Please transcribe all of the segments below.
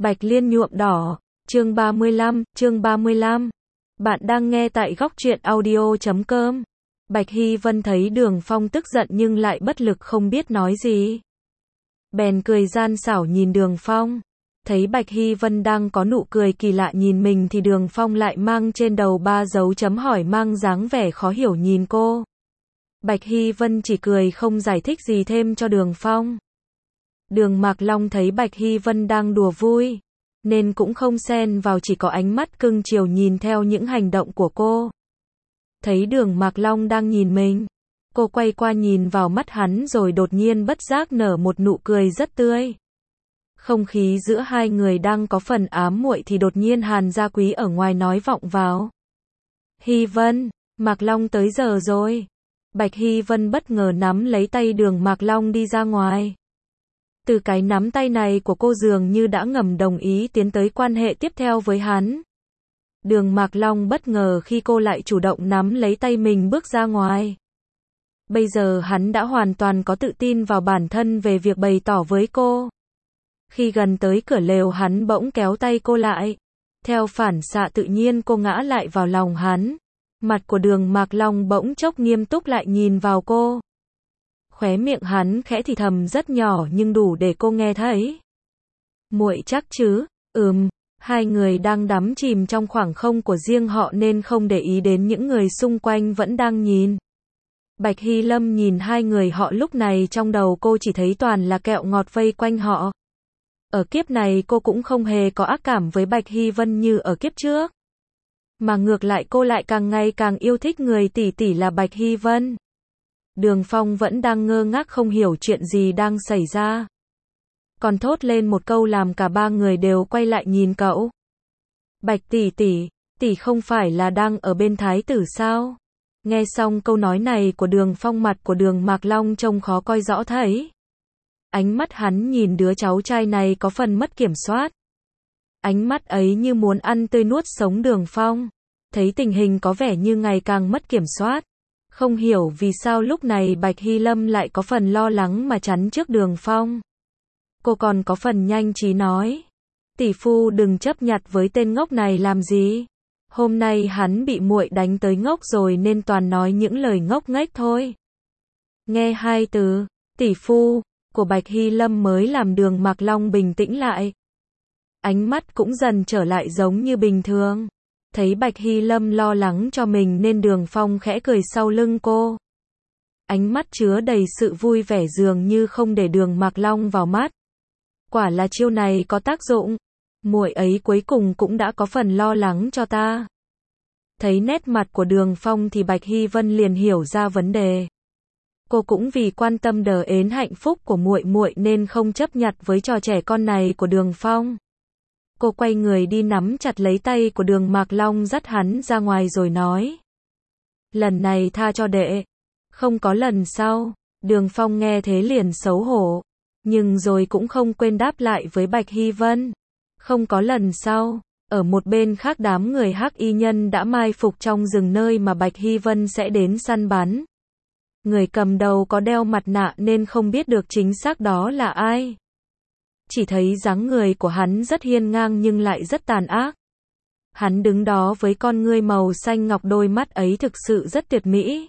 Bạch Liên nhuộm đỏ, chương 35. Bạn đang nghe tại góc truyện audio.com. Bạch Hy Vân thấy Đường Phong tức giận nhưng lại bất lực không biết nói gì. Bèn cười gian xảo nhìn Đường Phong. Thấy Bạch Hy Vân đang có nụ cười kỳ lạ nhìn mình thì Đường Phong lại mang trên đầu 3 dấu chấm hỏi mang dáng vẻ khó hiểu nhìn cô. Bạch Hy Vân chỉ cười không giải thích gì thêm cho Đường Phong. Đường Mạc Long thấy Bạch Hy Vân đang đùa vui, nên cũng không xen vào, chỉ có ánh mắt cưng chiều nhìn theo những hành động của cô. Thấy Đường Mạc Long đang nhìn mình, cô quay qua nhìn vào mắt hắn rồi đột nhiên bất giác nở một nụ cười rất tươi. Không khí giữa hai người đang có phần ám muội thì đột nhiên Hàn Gia Quý ở ngoài nói vọng vào. Hy Vân, Mạc Long tới giờ rồi. Bạch Hy Vân bất ngờ nắm lấy tay Đường Mạc Long đi ra ngoài. Từ cái nắm tay này của cô dường như đã ngầm đồng ý tiến tới quan hệ tiếp theo với hắn. Đường Mạc Long bất ngờ khi cô lại chủ động nắm lấy tay mình bước ra ngoài. Bây giờ hắn đã hoàn toàn có tự tin vào bản thân về việc bày tỏ với cô. Khi gần tới cửa lều hắn bỗng kéo tay cô lại. Theo phản xạ tự nhiên cô ngã lại vào lòng hắn. Mặt của Đường Mạc Long bỗng chốc nghiêm túc lại nhìn vào cô. Khóe miệng hắn khẽ thì thầm rất nhỏ nhưng đủ để cô nghe thấy. Muội chắc chứ? Hai người đang đắm chìm trong khoảng không của riêng họ nên không để ý đến những người xung quanh vẫn đang nhìn. Bạch Hy Lâm nhìn hai người họ lúc này trong đầu cô chỉ thấy toàn là kẹo ngọt vây quanh họ. Ở kiếp này cô cũng không hề có ác cảm với Bạch Hy Vân như ở kiếp trước. Mà ngược lại cô lại càng ngày càng yêu thích người tỷ tỷ là Bạch Hy Vân. Đường Phong vẫn đang ngơ ngác không hiểu chuyện gì đang xảy ra. Còn thốt lên một câu làm cả ba người đều quay lại nhìn cậu. Bạch tỷ tỷ không phải là đang ở bên thái tử sao? Nghe xong câu nói này của Đường Phong, mặt của Đường Mạc Long trông khó coi rõ thấy. Ánh mắt hắn nhìn đứa cháu trai này có phần mất kiểm soát. Ánh mắt ấy như muốn ăn tươi nuốt sống Đường Phong. Thấy tình hình có vẻ như ngày càng mất kiểm soát. Không hiểu vì sao lúc này Bạch Hy Lâm lại có phần lo lắng mà chắn trước Đường Phong. Cô còn có phần nhanh trí nói. Tỷ phu đừng chấp nhặt với tên ngốc này làm gì. Hôm nay hắn bị muội đánh tới ngốc rồi nên toàn nói những lời ngốc nghếch thôi. Nghe hai từ, tỷ phu, của Bạch Hy Lâm mới làm Đường Mạc Long bình tĩnh lại. Ánh mắt cũng dần trở lại giống như bình thường. Thấy Bạch Hy Lâm lo lắng cho mình nên Đường Phong khẽ cười sau lưng cô. Ánh mắt chứa đầy sự vui vẻ dường như không để Đường Mạc Long vào mắt. Quả là chiêu này có tác dụng. Muội ấy cuối cùng cũng đã có phần lo lắng cho ta. Thấy nét mặt của Đường Phong thì Bạch Hy Vân liền hiểu ra vấn đề. Cô cũng vì quan tâm đến hạnh phúc của muội muội nên không chấp nhặt với trò trẻ con này của Đường Phong. Cô quay người đi nắm chặt lấy tay của Đường Mạc Long dắt hắn ra ngoài rồi nói. Lần này tha cho đệ. Không có lần sau. Đường Phong nghe thế liền xấu hổ. Nhưng rồi cũng không quên đáp lại với Bạch Hy Vân. Không có lần sau. Ở một bên khác đám người Hắc Y Nhân đã mai phục trong rừng nơi mà Bạch Hy Vân sẽ đến săn bắn. Người cầm đầu có đeo mặt nạ nên không biết được chính xác đó là ai. Chỉ thấy dáng người của hắn rất hiên ngang nhưng lại rất tàn ác. Hắn đứng đó với con ngươi màu xanh ngọc, đôi mắt ấy thực sự rất tuyệt mỹ.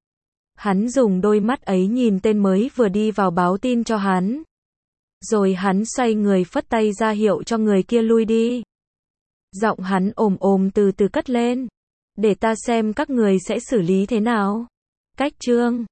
Hắn dùng đôi mắt ấy nhìn tên mới vừa đi vào báo tin cho hắn. Rồi hắn xoay người phất tay ra hiệu cho người kia lui đi. Giọng hắn ồm từ từ cất lên. Để ta xem các người sẽ xử lý thế nào. Cách chương